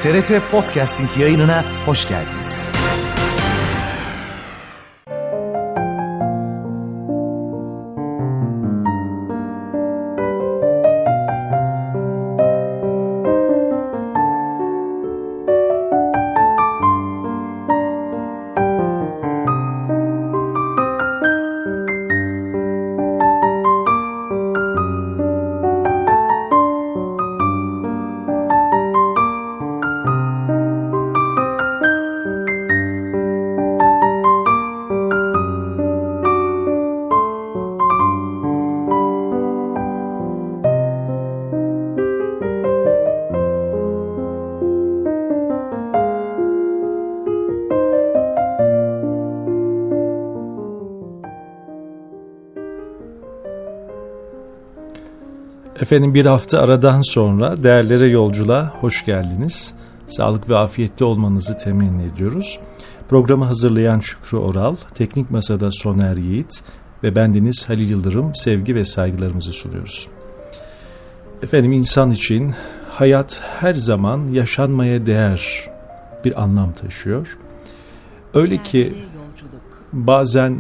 TRT Podcasting yayınına hoş geldiniz. Efendim, bir hafta aradan sonra değerlere yolculuğa hoş geldiniz. Sağlık ve afiyette olmanızı temenni ediyoruz. Programı hazırlayan Şükrü Oral, Teknik Masa'da Soner Yiğit ve bendeniz Halil Yıldırım sevgi ve saygılarımızı sunuyoruz. Efendim, insan için hayat her zaman yaşanmaya değer bir anlam taşıyor. Öyle ki bazen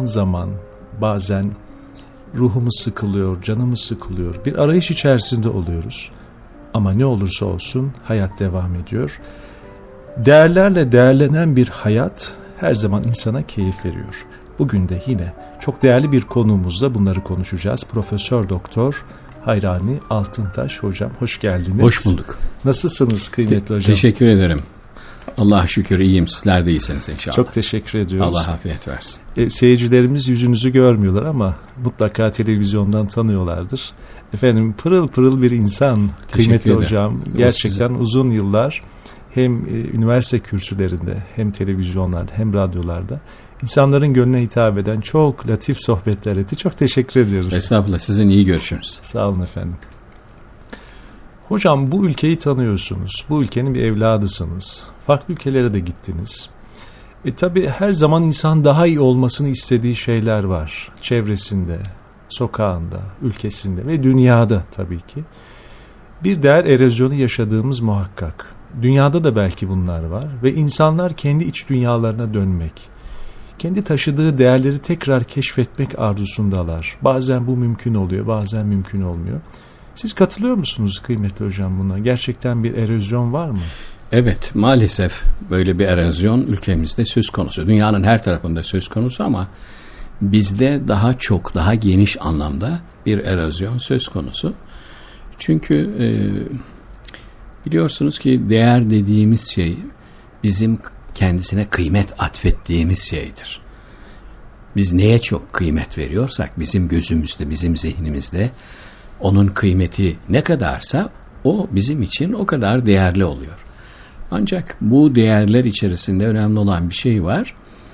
bazen ruhumuz sıkılıyor, canımız sıkılıyor. Bir arayış içerisinde oluyoruz. Ama ne olursa olsun hayat devam ediyor. Değerlerle değerlenen bir hayat her zaman insana keyif veriyor. Bugün de yine çok değerli bir konuğumuzla bunları konuşacağız. Profesör Doktor Hayrani Altıntaş hocam, hoş geldiniz. Hoş bulduk. Nasılsınız kıymetli hocam? Teşekkür ederim. Allah'a şükür iyiyim. Sizler de iyisiniz inşallah. Çok teşekkür ediyoruz. Allah afiyet versin. Seyircilerimiz yüzünüzü görmüyorlar ama mutlaka televizyondan tanıyorlardır. Efendim, pırıl pırıl bir insan kıymetli hocam. Gerçekten uzun yıllar hem üniversite kürsülerinde hem televizyonlarda hem radyolarda insanların gönlüne hitap eden çok latif sohbetler etti. Çok teşekkür ediyoruz. Estağfurullah, sizin iyi görüşünüz. Sağ olun efendim. Hocam, bu ülkeyi tanıyorsunuz. Bu ülkenin bir evladısınız. Farklı ülkelere de gittiniz. Tabii her zaman insan daha iyi olmasını istediği şeyler var. Çevresinde, sokağında, ülkesinde ve dünyada tabii ki. Bir değer erozyonu yaşadığımız muhakkak. Dünyada da belki bunlar var ve insanlar kendi iç dünyalarına dönmek, kendi taşıdığı değerleri tekrar keşfetmek arzusundalar. Bazen bu mümkün oluyor, bazen mümkün olmuyor. Siz katılıyor musunuz kıymetli hocam buna? Gerçekten bir erozyon var mı? Evet, maalesef böyle bir erozyon ülkemizde söz konusu. Dünyanın her tarafında söz konusu ama bizde daha çok, daha geniş anlamda bir erozyon söz konusu. Çünkü biliyorsunuz ki değer dediğimiz şey bizim kendisine kıymet atfettiğimiz şeydir. Biz neye çok kıymet veriyorsak bizim gözümüzde, bizim zihnimizde onun kıymeti ne kadarsa o bizim için o kadar değerli oluyor. Ancak bu değerler içerisinde önemli olan bir şey var.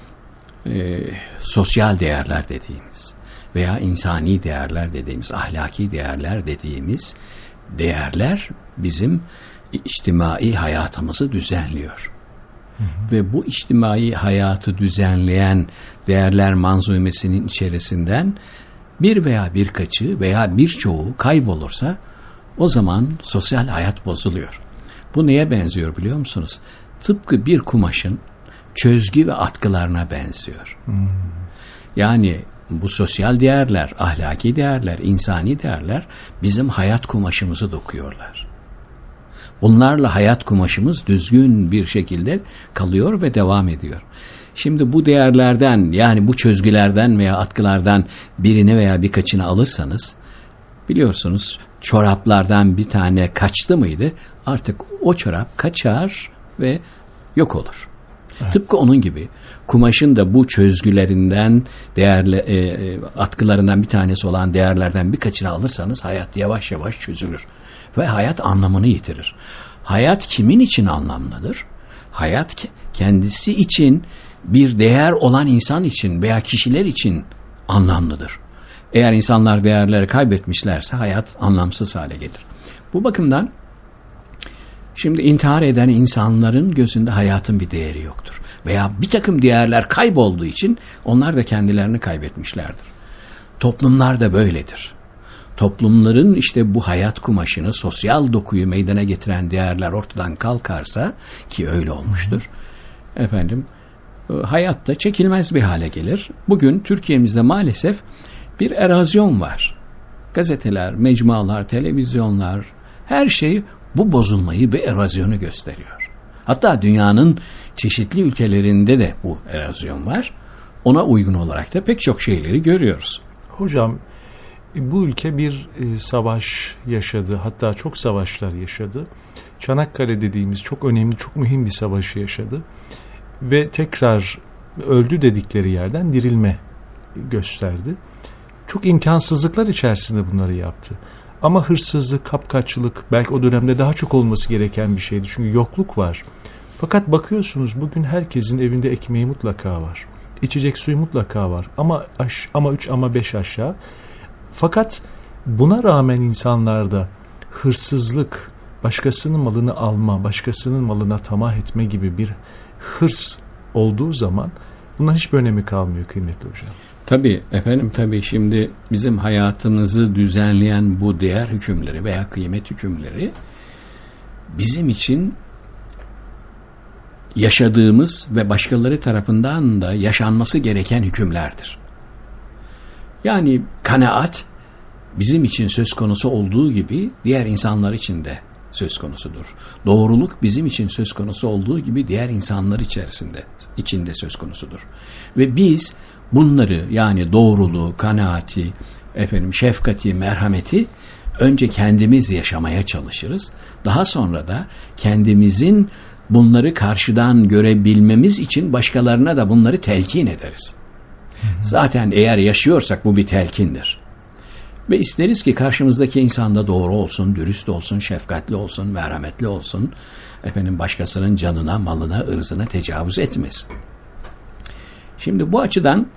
Sosyal değerler dediğimiz veya insani değerler dediğimiz, ahlaki değerler dediğimiz değerler bizim içtimai hayatımızı düzenliyor. Ve bu içtimai hayatı düzenleyen değerler manzumesinin içerisinden bir veya birkaçı veya birçoğu kaybolursa o zaman sosyal hayat bozuluyor. Bu neye benziyor biliyor musunuz? Tıpkı bir kumaşın çözgü ve atkılarına benziyor. Yani bu sosyal değerler, ahlaki değerler, insani değerler bizim hayat kumaşımızı dokuyorlar. Bunlarla hayat kumaşımız düzgün bir şekilde kalıyor ve devam ediyor. Şimdi bu değerlerden, yani bu çözgülerden veya atkılardan birini veya birkaçını alırsanız, biliyorsunuz çoraplardan bir tane kaçtı mıydı artık o çorap kaçar ve yok olur. Evet. Tıpkı onun gibi kumaşın da bu çözgülerinden, değerli atkılarından bir tanesi olan değerlerden birkaçını alırsanız hayat yavaş yavaş çözülür ve hayat anlamını yitirir. Hayat kimin için anlamlıdır? Hayat kendisi için, bir değer olan insan için veya kişiler için anlamlıdır. Eğer insanlar değerleri kaybetmişlerse hayat anlamsız hale gelir. Bu bakımdan şimdi intihar eden insanların gözünde hayatın bir değeri yoktur. Veya bir takım değerler kaybolduğu için onlar da kendilerini kaybetmişlerdir. Toplumlar da böyledir. toplumların işte bu hayat kumaşını, sosyal dokuyu meydana getiren değerler ortadan kalkarsa, ki öyle olmuştur, hayatta çekilmez bir hale gelir. Bugün Türkiye'mizde maalesef bir erozyon var. Gazeteler, mecmualar, televizyonlar, her şey bu bozulmayı ve erozyonu gösteriyor. Hatta dünyanın çeşitli ülkelerinde de bu erozyon var. Ona uygun olarak da pek çok şeyleri görüyoruz. Hocam, bu ülke bir savaş yaşadı. Hatta çok savaşlar yaşadı. Çanakkale dediğimiz çok önemli, çok mühim bir savaşı yaşadı. Ve tekrar öldü dedikleri yerden dirilme gösterdi. Çok imkansızlıklar içerisinde bunları yaptı. Ama hırsızlık, kapkaççılık belki o dönemde daha çok olması gereken bir şeydi. Çünkü yokluk var. Fakat bakıyorsunuz bugün herkesin evinde ekmeği mutlaka var. İçecek suyu mutlaka var. Ama 3 ama 5 aşağı. Fakat buna rağmen insanlarda hırsızlık, başkasının malını alma, başkasının malına tamah etme gibi bir hırs olduğu zaman bunların hiçbir önemi kalmıyor kıymetli hocam. Tabii şimdi bizim hayatımızı düzenleyen bu değer hükümleri veya kıymet hükümleri bizim için yaşadığımız ve başkaları tarafından da yaşanması gereken hükümlerdir. Yani kanaat bizim için söz konusu olduğu gibi diğer insanlar için de söz konusudur. Doğruluk bizim için söz konusu olduğu gibi diğer insanlar içinde söz konusudur. Ve biz bunları, yani doğruluğu, kanaati, şefkati, merhameti önce kendimiz yaşamaya çalışırız. Daha sonra da kendimizin bunları karşıdan görebilmemiz için başkalarına da bunları telkin ederiz. Zaten eğer yaşıyorsak bu bir telkindir. Ve isteriz ki karşımızdaki insan da doğru olsun, dürüst olsun, şefkatli olsun, merhametli olsun. Başkasının canına, malına, ırzına tecavüz etmesin. Şimdi bu açıdan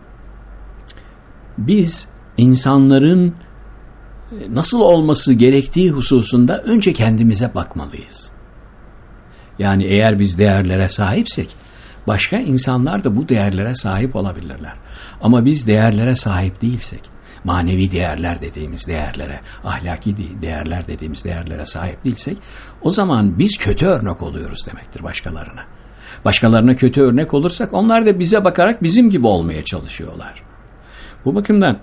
biz insanların nasıl olması gerektiği hususunda önce kendimize bakmalıyız. Yani eğer biz değerlere sahipsek, başka insanlar da bu değerlere sahip olabilirler. Ama biz değerlere sahip değilsek, manevi değerler dediğimiz değerlere, ahlaki değerler dediğimiz değerlere sahip değilsek, o zaman biz kötü örnek oluyoruz demektir başkalarına. Başkalarına kötü örnek olursak onlar da bize bakarak bizim gibi olmaya çalışıyorlar. Bu bakımdan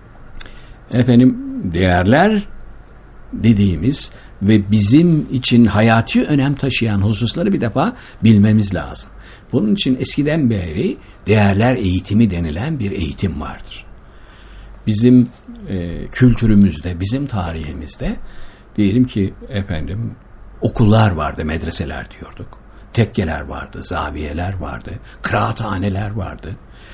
değerler dediğimiz ve bizim için hayati önem taşıyan hususları bir defa bilmemiz lazım. Bunun için eskiden beri değerler eğitimi denilen bir eğitim vardır. Bizim kültürümüzde, bizim tarihimizde diyelim ki okullar vardı, medreseler diyorduk. Tekkeler vardı, zaviyeler vardı, kıraathaneler vardı.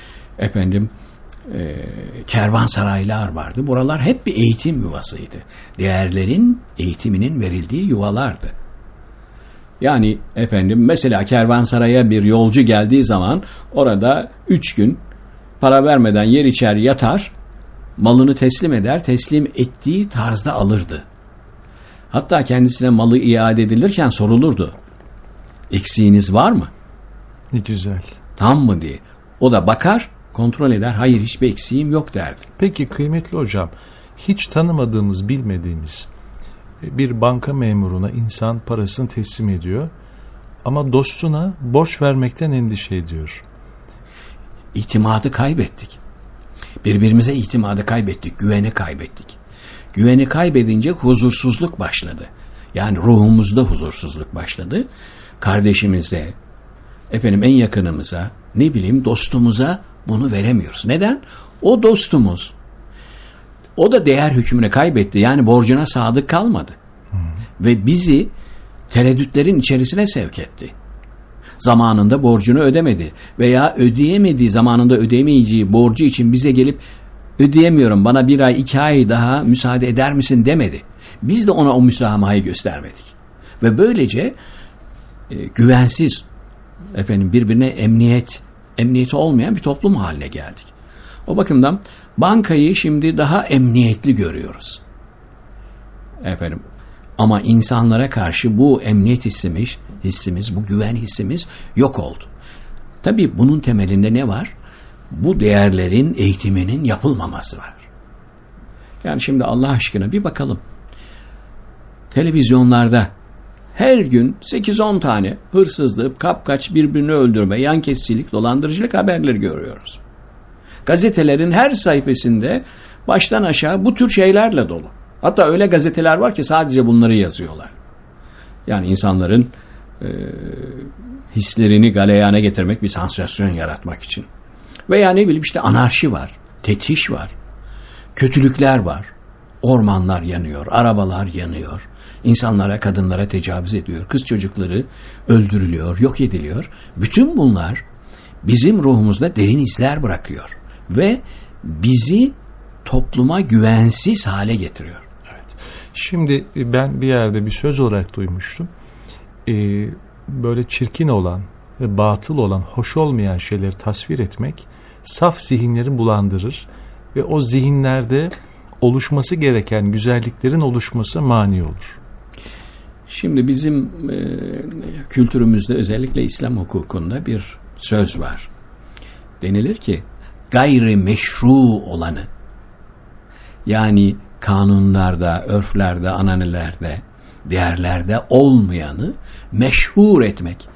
Kervansaraylar vardı. Buralar hep bir eğitim yuvasıydı. Değerlerin eğitiminin verildiği yuvalardı. Yani mesela kervansaraya bir yolcu geldiği zaman orada 3 gün para vermeden yer içer yatar, malını teslim eder, teslim ettiği tarzda alırdı. Hatta kendisine malı iade edilirken sorulurdu. Eksiğiniz var mı? Ne güzel. Tam mı diye. O da bakar, kontrol eder. Hayır, hiçbir eksiğim yok derdi. Peki kıymetli hocam, hiç tanımadığımız, bilmediğimiz bir banka memuruna insan parasını teslim ediyor ama dostuna borç vermekten endişe ediyor. İtimadı kaybettik. Birbirimize itimadı kaybettik, güveni kaybettik. Güveni kaybedince huzursuzluk başladı. Yani ruhumuzda huzursuzluk başladı. Kardeşimize, en yakınımıza, dostumuza bunu veremiyoruz. Neden? O dostumuz, o da değer hükmünü kaybetti. Yani borcuna sadık kalmadı. Ve bizi tereddütlerin içerisine sevk etti. Zamanında borcunu ödemedi veya ödeyemediği, zamanında ödeyemeyeceği borcu için bize gelip ödeyemiyorum, bana 1 ay 2 ay daha müsaade eder misin demedi. Biz de ona o müsamahayı göstermedik. Ve böylece güvensiz, birbirine emniyeti olmayan bir toplum haline geldik. O bakımdan bankayı şimdi daha emniyetli görüyoruz. Ama insanlara karşı bu emniyet hissimiz, bu güven hissimiz yok oldu. Tabii bunun temelinde ne var? Bu değerlerin eğitiminin yapılmaması var. Yani şimdi Allah aşkına bir bakalım. Televizyonlarda her gün 8-10 tane hırsızlık, kapkaç, birbirini öldürme, yan kesicilik, dolandırıcılık haberleri görüyoruz. Gazetelerin her sayfasında baştan aşağı bu tür şeylerle dolu. Hatta öyle gazeteler var ki sadece bunları yazıyorlar. Yani insanların hislerini galeyana getirmek, bir sansasyon yaratmak için. Veya ne bileyim işte anarşi var, tetiş var, kötülükler var. Ormanlar yanıyor, arabalar yanıyor. İnsanlara, kadınlara tecavüz ediyor. Kız çocukları öldürülüyor, yok ediliyor. Bütün bunlar bizim ruhumuzda derin izler bırakıyor. Ve bizi topluma güvensiz hale getiriyor. Evet. Şimdi ben bir yerde bir söz olarak duymuştum. Böyle çirkin olan ve batıl olan, hoş olmayan şeyleri tasvir etmek saf zihinleri bulandırır ve o zihinlerde oluşması gereken güzelliklerin oluşması mani olur. Şimdi bizim kültürümüzde, özellikle İslam hukukunda bir söz var. Denilir ki gayri meşru olanı, yani kanunlarda, örflerde, ananelerde, değerlerde olmayanı meşhur etmek.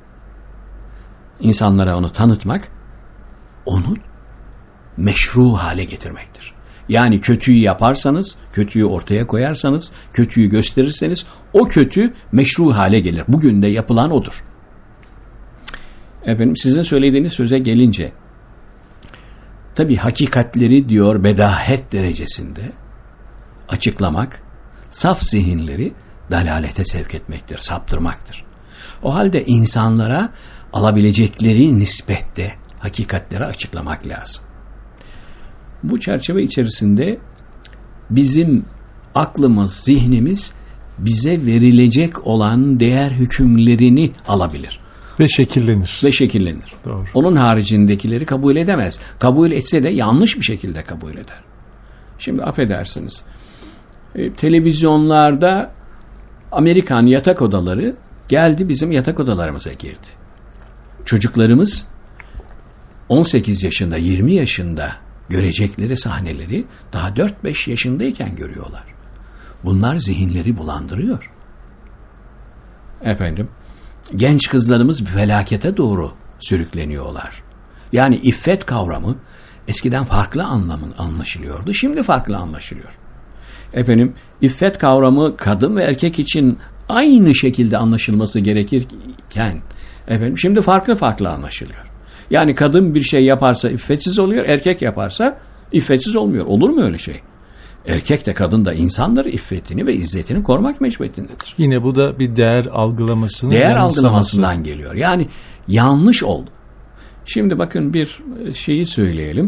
İnsanlara onu tanıtmak, onu meşru hale getirmektir. Yani kötüyü yaparsanız, kötüyü ortaya koyarsanız, kötüyü gösterirseniz o kötü meşru hale gelir. Bugün de yapılan odur. Efendim, sizin söylediğiniz söze gelince, tabii hakikatleri diyor bedahet derecesinde açıklamak, saf zihinleri dalalete sevk etmektir, saptırmaktır. O halde insanlara alabilecekleri nispette hakikatleri açıklamak lazım. Bu çerçeve içerisinde bizim aklımız, zihnimiz bize verilecek olan değer hükümlerini alabilir. Ve şekillenir. Doğru. Onun haricindekileri kabul edemez. Kabul etse de yanlış bir şekilde kabul eder. Şimdi affedersiniz. Televizyonlarda Amerikan yatak odaları geldi, bizim yatak odalarımıza girdi. Çocuklarımız 18 yaşında, 20 yaşında görecekleri sahneleri daha 4-5 yaşındayken görüyorlar. Bunlar zihinleri bulandırıyor. Efendim, genç kızlarımız bir felakete doğru sürükleniyorlar. Yani iffet kavramı eskiden farklı anlaşılıyordu, şimdi farklı anlaşılıyor. Efendim, iffet kavramı kadın ve erkek için aynı şekilde anlaşılması gerekirken, efendim, şimdi farklı anlaşılıyor. Yani kadın bir şey yaparsa iffetsiz oluyor, erkek yaparsa iffetsiz olmuyor. Olur mu öyle şey? Erkek de kadın da insandır, iffetini ve izzetini korumak mecburiyetindedir. Yine bu da bir değer algılamasından geliyor. Yani yanlış oldu. Şimdi bakın bir şeyi söyleyelim.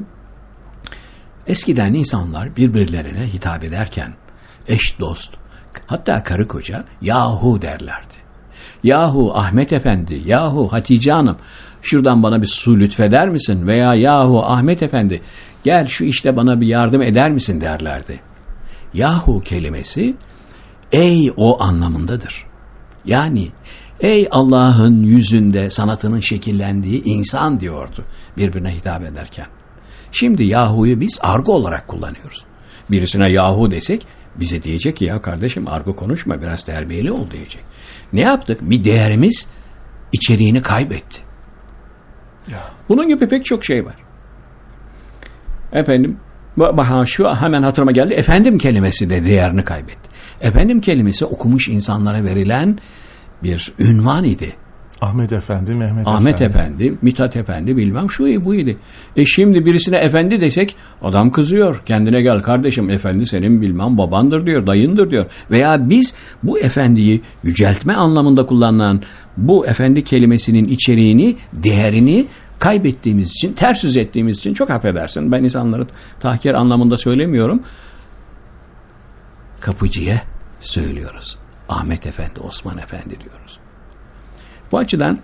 Eskiden insanlar birbirlerine hitap ederken eş dost, hatta karı koca yahu derlerdi. Yahu Ahmet Efendi, yahu Hatice Hanım, şuradan bana bir su lütfeder misin? Veya yahu Ahmet Efendi, gel şu işte bana bir yardım eder misin derlerdi. Yahu kelimesi ey o anlamındadır. Yani ey Allah'ın yüzünde sanatının şekillendiği insan diyordu birbirine hitap ederken. Şimdi yahu'yu biz argo olarak kullanıyoruz. Birisine yahu desek bize diyecek ki ya kardeşim argo konuşma, biraz terbiyeli ol diyecek. Ne yaptık? Bir değerimiz içeriğini kaybetti. Ya. Bunun gibi pek çok şey var. Efendim, şu hemen hatırıma geldi. Efendim kelimesi de değerini kaybetti. Efendim kelimesi okumuş insanlara verilen bir ünvan idi. Ahmet Efendi, Ahmet Efendi, Mithat Efendi, bilmem şu bu idi. Şimdi birisine efendi desek adam kızıyor. Kendine gel kardeşim, efendi senin bilmem babandır diyor, dayındır diyor. Veya biz bu efendiyi yüceltme anlamında kullanılan bu efendi kelimesinin içeriğini, değerini kaybettiğimiz için, ters yüz ettiğimiz için, çok affedersin, ben insanları tahkir anlamında söylemiyorum. Kapıcıya söylüyoruz. Ahmet Efendi, Osman Efendi diyoruz. Bu açıdan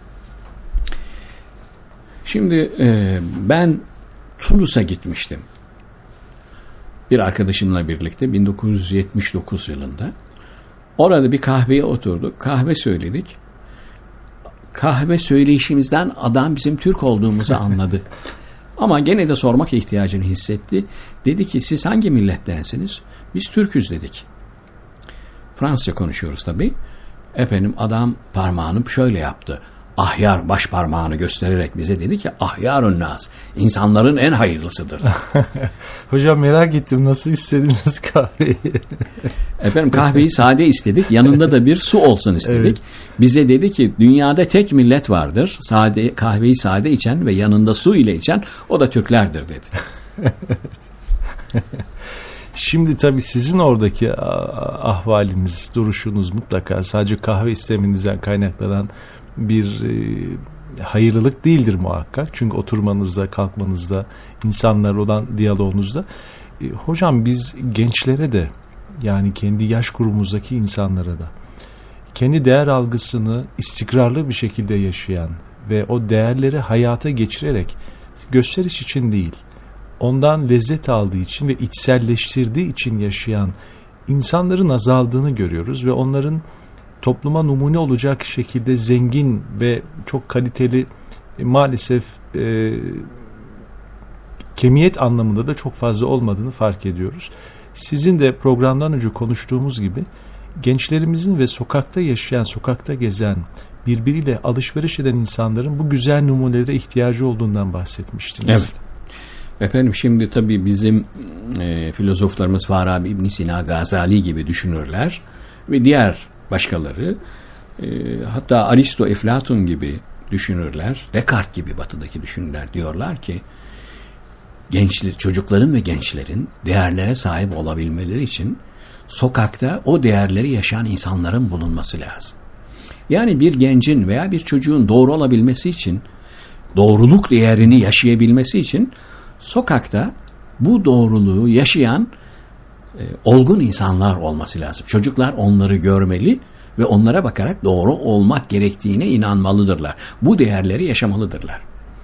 şimdi ben Tunus'a gitmiştim. Bir arkadaşımla birlikte 1979 yılında. Orada bir kahveye oturduk. Kahve söyledik. Kahve söyleyişimizden adam bizim Türk olduğumuzu anladı. Ama gene de sormak ihtiyacını hissetti. Dedi ki siz hangi millettensiniz? Biz Türk'üz dedik. Fransızca konuşuyoruz tabii. Efendim adam parmağını şöyle yaptı. Ahyar baş parmağını göstererek bize dedi ki ahyarun nas, insanların en hayırlısıdır. Hocam merak ettim, nasıl istediniz kahveyi? Efendim kahveyi sade istedik, yanında da bir su olsun istedik. Evet. Bize dedi ki dünyada tek millet vardır, kahveyi sade içen ve yanında su ile içen, o da Türklerdir dedi. Şimdi tabii sizin oradaki ahvaliniz, duruşunuz mutlaka sadece kahve istemenizden kaynaklanan bir hayırlılık değildir muhakkak. Çünkü oturmanızda, kalkmanızda, insanlar olan diyaloğunuzda. Hocam biz gençlere de, yani kendi yaş grubumuzdaki insanlara da kendi değer algısını istikrarlı bir şekilde yaşayan ve o değerleri hayata geçirerek gösteriş için değil, ondan lezzet aldığı için ve içselleştirdiği için yaşayan insanların azaldığını görüyoruz ve onların topluma numune olacak şekilde zengin ve çok kaliteli, maalesef kemiyet anlamında da çok fazla olmadığını fark ediyoruz. Sizin de programdan önce konuştuğumuz gibi gençlerimizin ve sokakta yaşayan, sokakta gezen, birbiriyle alışveriş eden insanların bu güzel numunelere ihtiyacı olduğundan bahsetmiştiniz. Evet. Efendim şimdi tabii bizim filozoflarımız Farabi, İbn Sina, Gazali gibi düşünürler ve diğer başkaları, hatta Aristo, Eflatun gibi düşünürler, Descartes gibi batıdaki düşünürler diyorlar ki çocukların ve gençlerin değerlere sahip olabilmeleri için sokakta o değerleri yaşayan insanların bulunması lazım. Yani bir gencin veya bir çocuğun doğru olabilmesi için, doğruluk değerini yaşayabilmesi için sokakta bu doğruluğu yaşayan olgun insanlar olması lazım. Çocuklar onları görmeli ve onlara bakarak doğru olmak gerektiğine inanmalıdırlar. Bu değerleri yaşamalıdırlar.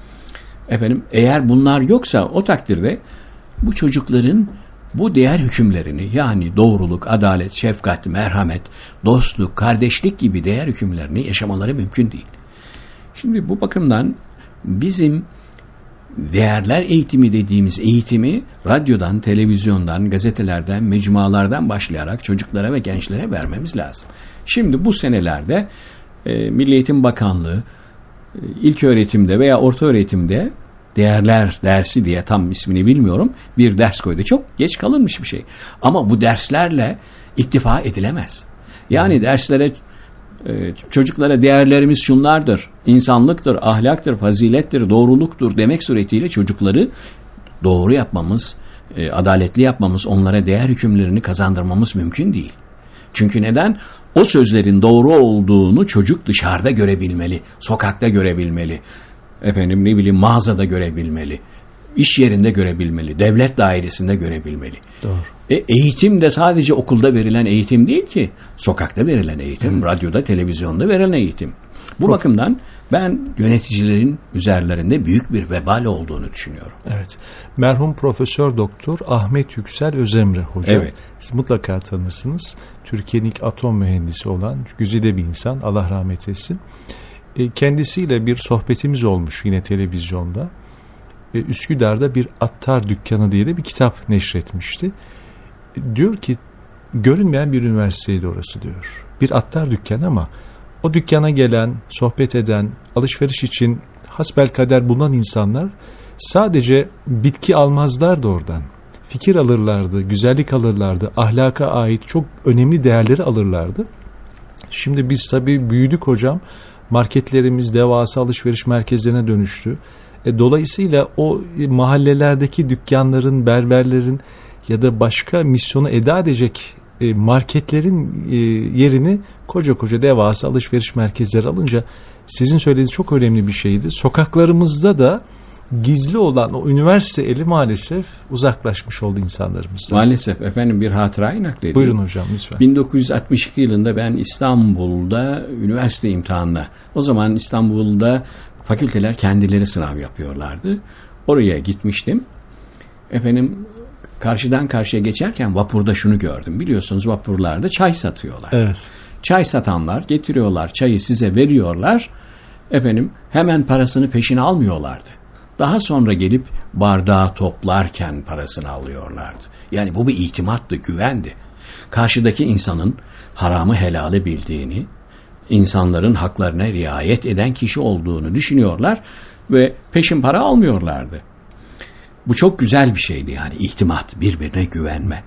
Efendim eğer bunlar yoksa o takdirde bu çocukların bu değer hükümlerini, yani doğruluk, adalet, şefkat, merhamet, dostluk, kardeşlik gibi değer hükümlerini yaşamaları mümkün değil. Şimdi bu bakımdan bizim değerler eğitimi dediğimiz eğitimi radyodan, televizyondan, gazetelerden, mecmualardan başlayarak çocuklara ve gençlere vermemiz lazım. Şimdi bu senelerde Milli Eğitim Bakanlığı ilköğretimde veya ortaöğretimde değerler dersi diye, tam ismini bilmiyorum, bir ders koydu. Çok geç kalınmış bir şey. Ama bu derslerle iktifa edilemez. Yani derslere çocuklara değerlerimiz şunlardır: insanlıktır, ahlaktır, fazilettir, doğruluktur demek suretiyle çocukları doğru yapmamız, adaletli yapmamız, onlara değer hükümlerini kazandırmamız mümkün değil. Çünkü neden? O sözlerin doğru olduğunu çocuk dışarıda görebilmeli, sokakta görebilmeli, efendim ne bileyim mağazada görebilmeli, iş yerinde görebilmeli, devlet dairesinde görebilmeli. Doğru. Eğitim de sadece okulda verilen eğitim değil ki, sokakta verilen eğitim, evet, radyoda, televizyonda verilen eğitim. Bu bakımdan ben yöneticilerin üzerlerinde büyük bir vebal olduğunu düşünüyorum. Evet. Merhum Profesör Doktor Ahmet Yüksel Özemre hocam. Evet. Siz mutlaka tanırsınız. Türkiye'nin ilk atom mühendisi olan güzide bir insan. Allah rahmet etsin. Kendisiyle bir sohbetimiz olmuş yine televizyonda. Üsküdar'da bir attar dükkanı diye de bir kitap neşretmişti. Diyor ki görünmeyen bir üniversiteydi orası diyor. Bir attar dükkanı ama o dükkana gelen, sohbet eden, alışveriş için hasbelkader bulunan insanlar sadece bitki almazlardı oradan. Fikir alırlardı, güzellik alırlardı, ahlaka ait çok önemli değerleri alırlardı. Şimdi biz tabii büyüdük hocam. Marketlerimiz devasa alışveriş merkezlerine dönüştü. Dolayısıyla o mahallelerdeki dükkanların, berberlerin ya da başka misyonu eda edecek marketlerin yerini koca koca devasa alışveriş merkezleri alınca sizin söylediğiniz çok önemli bir şeydi. Sokaklarımızda da gizli olan o üniversite eli maalesef uzaklaşmış oldu insanlarımızdan. Maalesef efendim, bir hatırayı nakledeyim. Buyurun hocam lütfen. 1962 yılında ben İstanbul'da üniversite imtihanına, o zaman İstanbul'da fakülteler kendileri sınav yapıyorlardı. Oraya gitmiştim. Efendim karşıdan karşıya geçerken vapurda şunu gördüm. Biliyorsunuz vapurlarda çay satıyorlar. Evet. Çay satanlar getiriyorlar, çayı size veriyorlar. Efendim hemen parasını peşine almıyorlardı. Daha sonra gelip bardağı toplarken parasını alıyorlardı. Yani bu bir itimattı, güvendi. Karşıdaki insanın haramı helali bildiğini, insanların haklarına riayet eden kişi olduğunu düşünüyorlar ve peşin para almıyorlardı. Bu çok güzel bir şeydi yani, itimat, birbirine güvenme.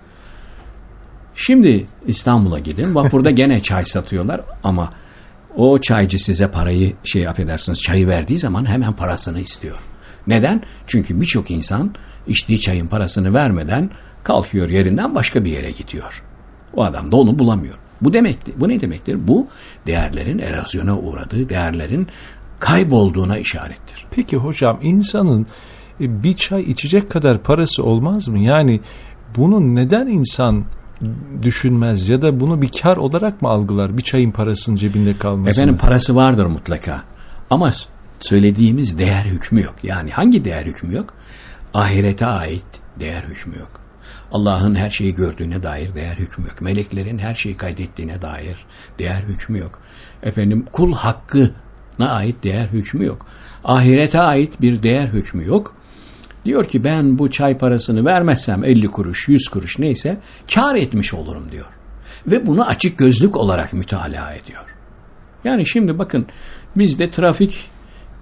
Şimdi İstanbul'a gidin, vapurda gene çay satıyorlar ama o çaycı size parayı affedersiniz, çayı verdiği zaman hemen parasını istiyor. Neden? Çünkü birçok insan içtiği çayın parasını vermeden kalkıyor yerinden, başka bir yere gidiyor. O adam da onu bulamıyor. Bu ne demektir? Bu değerlerin erozyona uğradığı, değerlerin kaybolduğuna işarettir. Peki hocam, insanın bir çay içecek kadar parası olmaz mı? Yani bunu neden insan düşünmez ya da bunu bir kar olarak mı algılar, bir çayın parasının cebinde kalmasını? Efendim, parası vardır mutlaka ama söylediğimiz değer hükmü yok. Yani hangi değer hükmü yok? Ahirete ait değer hükmü yok. Allah'ın her şeyi gördüğüne dair değer hükmü yok. Meleklerin her şeyi kaydettiğine dair değer hükmü yok. Efendim, kul hakkına ait değer hükmü yok. Ahirete ait bir değer hükmü yok. Diyor ki ben bu çay parasını vermezsem 50 kuruş, 100 kuruş neyse kar etmiş olurum diyor. Ve bunu açık gözlük olarak mütalaa ediyor. Yani şimdi bakın, bizde trafik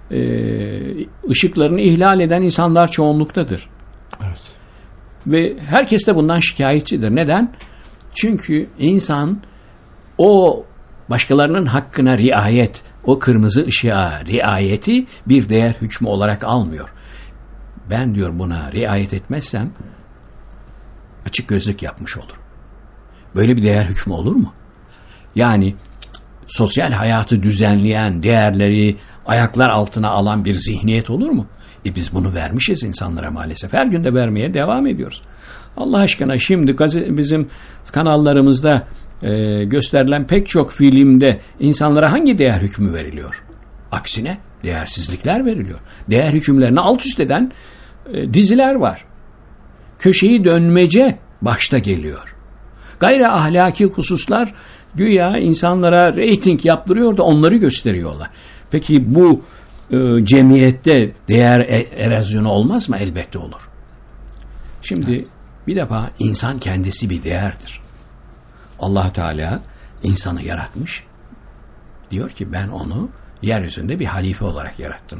ışıklarını ihlal eden insanlar çoğunluktadır. Evet. Ve herkes de bundan şikayetçidir. Neden? Çünkü insan o başkalarının hakkına riayet, o kırmızı ışığa riayeti bir değer hükmü olarak almıyor. Ben diyor buna riayet etmezsem açık gözlük yapmış olurum. Böyle bir değer hükmü olur mu? Yani sosyal hayatı düzenleyen, değerleri ayaklar altına alan bir zihniyet olur mu? Biz bunu vermişiz insanlara maalesef. Her gün de vermeye devam ediyoruz. Allah aşkına, şimdi bizim kanallarımızda gösterilen pek çok filmde insanlara hangi değer hükmü veriliyor? Aksine değersizlikler veriliyor. Değer hükümlerini alt üst eden diziler var. Köşeyi dönmece başta geliyor. Gayri ahlaki hususlar güya insanlara reyting yaptırıyor da onları gösteriyorlar. Peki bu cemiyette değer erozyonu olmaz mı? Elbette olur. Şimdi bir defa insan kendisi bir değerdir. Allah Teala insanı yaratmış. Diyor ki ben onu yeryüzünde bir halife olarak yarattım.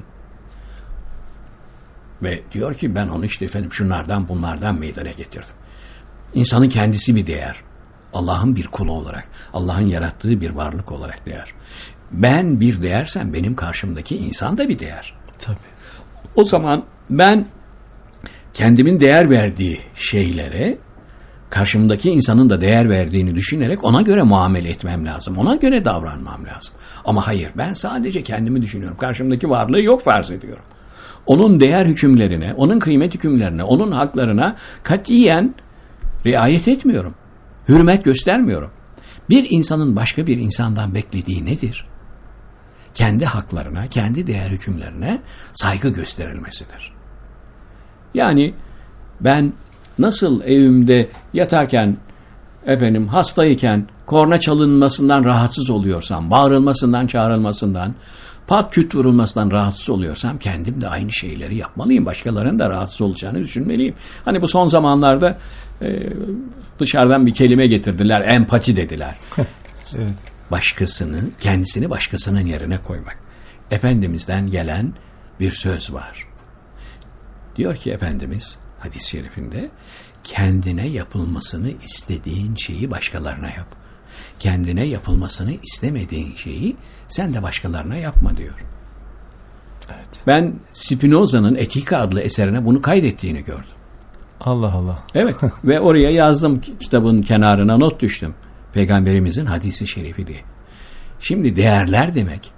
Ve diyor ki ben onu şunlardan bunlardan meydana getirdim. İnsanın kendisi bir değer. Allah'ın bir kulu olarak, Allah'ın yarattığı bir varlık olarak değer. Ben bir değersem benim karşımdaki insan da bir değer. Tabii. O zaman ben kendimin değer verdiği şeylere karşımdaki insanın da değer verdiğini düşünerek ona göre muamele etmem lazım. Ona göre davranmam lazım. Ama hayır, ben sadece kendimi düşünüyorum. Karşımdaki varlığı yok farz ediyorum. Onun değer hükümlerine, onun kıymet hükümlerine, onun haklarına katiyen riayet etmiyorum. Hürmet göstermiyorum. Bir insanın başka bir insandan beklediği nedir? Kendi haklarına, kendi değer hükümlerine saygı gösterilmesidir. Yani ben nasıl evimde yatarken, hastayken korna çalınmasından rahatsız oluyorsam, bağırılmasından, çağrılmasından, pat küt vurulmasından rahatsız oluyorsam kendim de aynı şeyleri yapmalıyım. Başkalarının da rahatsız olacağını düşünmeliyim. Hani bu son zamanlarda dışarıdan bir kelime getirdiler, empati dediler. Evet. Kendisini başkasının yerine koymak. Efendimiz'den gelen bir söz var. Diyor ki Efendimiz hadis-i şerifinde, kendine yapılmasını istediğin şeyi başkalarına yap. Kendine yapılmasını istemediğin şeyi sen de başkalarına yapma diyor. Evet. Ben Spinoza'nın Etika adlı eserine bunu kaydettiğini gördüm. Allah Allah. Evet ve oraya yazdım, kitabın kenarına not düştüm. Peygamberimizin hadisi şerifi diye. Şimdi değerler demek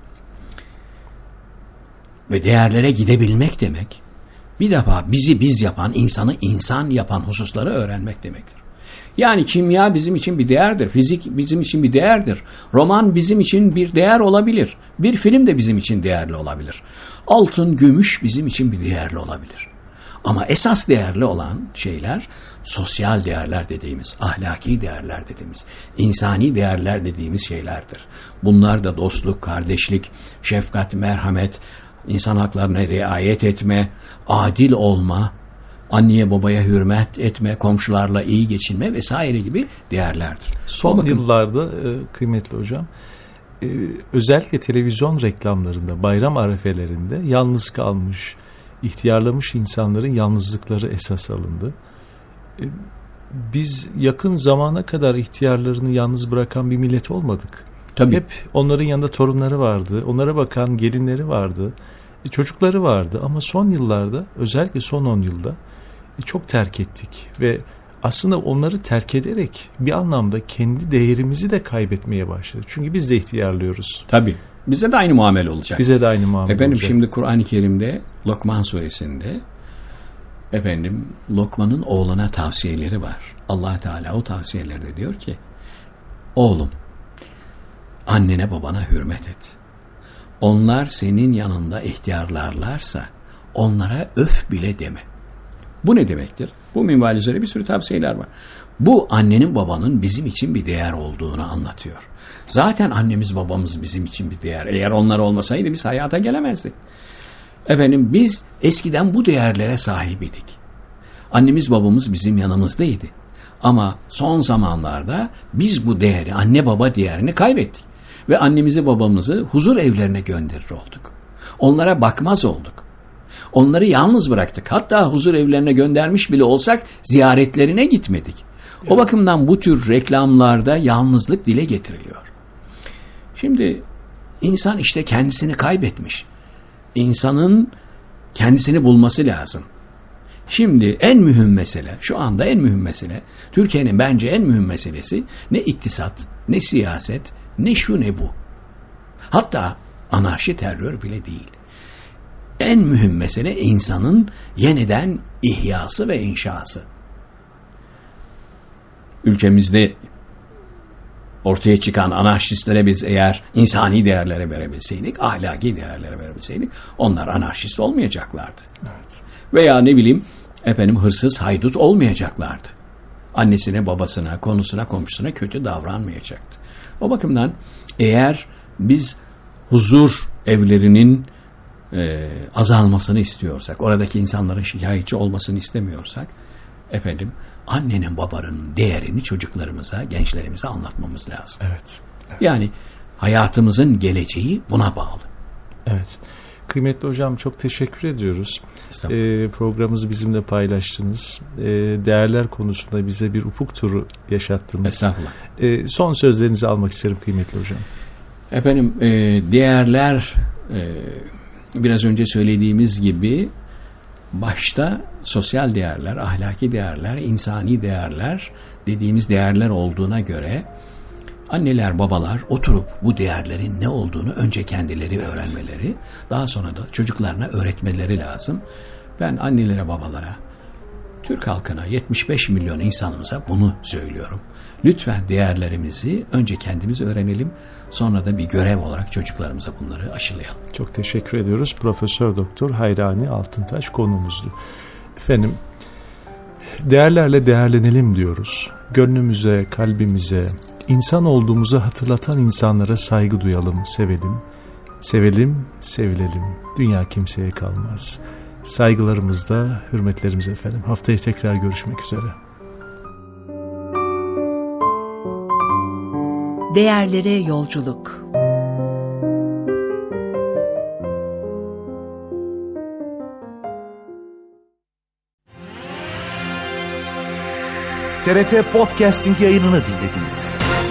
ve değerlere gidebilmek demek, bir defa bizi biz yapan, insanı insan yapan hususları öğrenmek demektir. Yani kimya bizim için bir değerdir, fizik bizim için bir değerdir, roman bizim için bir değer olabilir, bir film de bizim için değerli olabilir, altın, gümüş bizim için bir değerli olabilir. Ama esas değerli olan şeyler sosyal değerler dediğimiz, ahlaki değerler dediğimiz, insani değerler dediğimiz şeylerdir. Bunlar da dostluk, kardeşlik, şefkat, merhamet, insan haklarına riayet etme, adil olma, anneye babaya hürmet etme, komşularla iyi geçinme vesaire gibi değerlerdir. Son yıllarda kıymetli hocam, özellikle televizyon reklamlarında, bayram arefelerinde yalnız kalmış, ihtiyarlamış insanların yalnızlıkları esas alındı. Biz yakın zamana kadar ihtiyarlarını yalnız bırakan bir millet olmadık. Tabii. Hep onların yanında torunları vardı, onlara bakan gelinleri vardı, çocukları vardı ama son yıllarda, özellikle son 10 yılda çok terk ettik ve aslında onları terk ederek bir anlamda kendi değerimizi de kaybetmeye başladık. Çünkü biz de ihtiyarlıyoruz. Tabii. Bize de aynı muamele olacak. Bize de aynı muamele olacak. Şimdi Kur'an-ı Kerim'de Lokman suresinde Lokman'ın oğluna tavsiyeleri var. Allah Teala o tavsiyelerde diyor ki, oğlum, annene babana hürmet et. Onlar senin yanında ihtiyarlarlarsa onlara öf bile deme. Bu ne demektir? Bu minval üzere bir sürü tavsiyeler var. Bu annenin babanın bizim için bir değer olduğunu anlatıyor. Zaten annemiz babamız bizim için bir değer. Eğer onlar olmasaydı biz hayata gelemezdik. Biz eskiden bu değerlere sahibiydik. Annemiz babamız bizim yanımızdaydı. Ama son zamanlarda biz bu değeri, anne baba değerini kaybettik. Ve annemizi babamızı huzur evlerine gönderir olduk. Onlara bakmaz olduk. Onları yalnız bıraktık. Hatta huzur evlerine göndermiş bile olsak ziyaretlerine gitmedik. O bakımdan bu tür reklamlarda yalnızlık dile getiriliyor. Şimdi insan işte kendisini kaybetmiş. İnsanın kendisini bulması lazım. Şimdi en mühim mesele, şu anda en mühim mesele, Türkiye'nin bence en mühim meselesi ne iktisat, ne siyaset, ne şu ne bu. Hatta anarşi terör bile değil. En mühim mesele insanın yeniden ihyası ve inşası. Ülkemizde ortaya çıkan anarşistlere biz eğer insani değerlere verebilseydik, ahlaki değerlere verebilseydik, onlar anarşist olmayacaklardı. Evet. Veya hırsız, haydut olmayacaklardı. Annesine, babasına, konusuna, komşusuna kötü davranmayacaktı. O bakımdan eğer biz huzur evlerinin azalmasını istiyorsak, oradaki insanların şikayetçi olmasını istemiyorsak, annenin babanın değerini çocuklarımıza, gençlerimize anlatmamız lazım. Evet. Yani hayatımızın geleceği buna bağlı. Evet. Kıymetli hocam, çok teşekkür ediyoruz. Programımızı bizimle paylaştınız. Değerler konusunda bize bir ufuk turu yaşattınız. Estağfurullah. Son sözlerinizi almak isterim kıymetli hocam. Değerler biraz önce söylediğimiz gibi başta sosyal değerler, ahlaki değerler, insani değerler dediğimiz değerler olduğuna göre anneler, babalar oturup bu değerlerin ne olduğunu önce kendileri öğrenmeleri, daha sonra da çocuklarına öğretmeleri lazım. Ben annelere, babalara, Türk halkına, 75 milyon insanımıza bunu söylüyorum. Lütfen değerlerimizi önce kendimiz öğrenelim, sonra da bir görev olarak çocuklarımıza bunları aşılayalım. Çok teşekkür ediyoruz. Profesör Doktor Hayrani Altıntaş konuğumuzdu. Değerlerle değerlenelim diyoruz. Gönlümüze, kalbimize, insan olduğumuzu hatırlatan insanlara saygı duyalım, sevelim. Sevelim, sevilelim. Dünya kimseye kalmaz. Saygılarımızda, hürmetlerimiz efendim. Haftaya tekrar görüşmek üzere. Değerlere yolculuk. TRT Podcasting yayınını dinlediniz.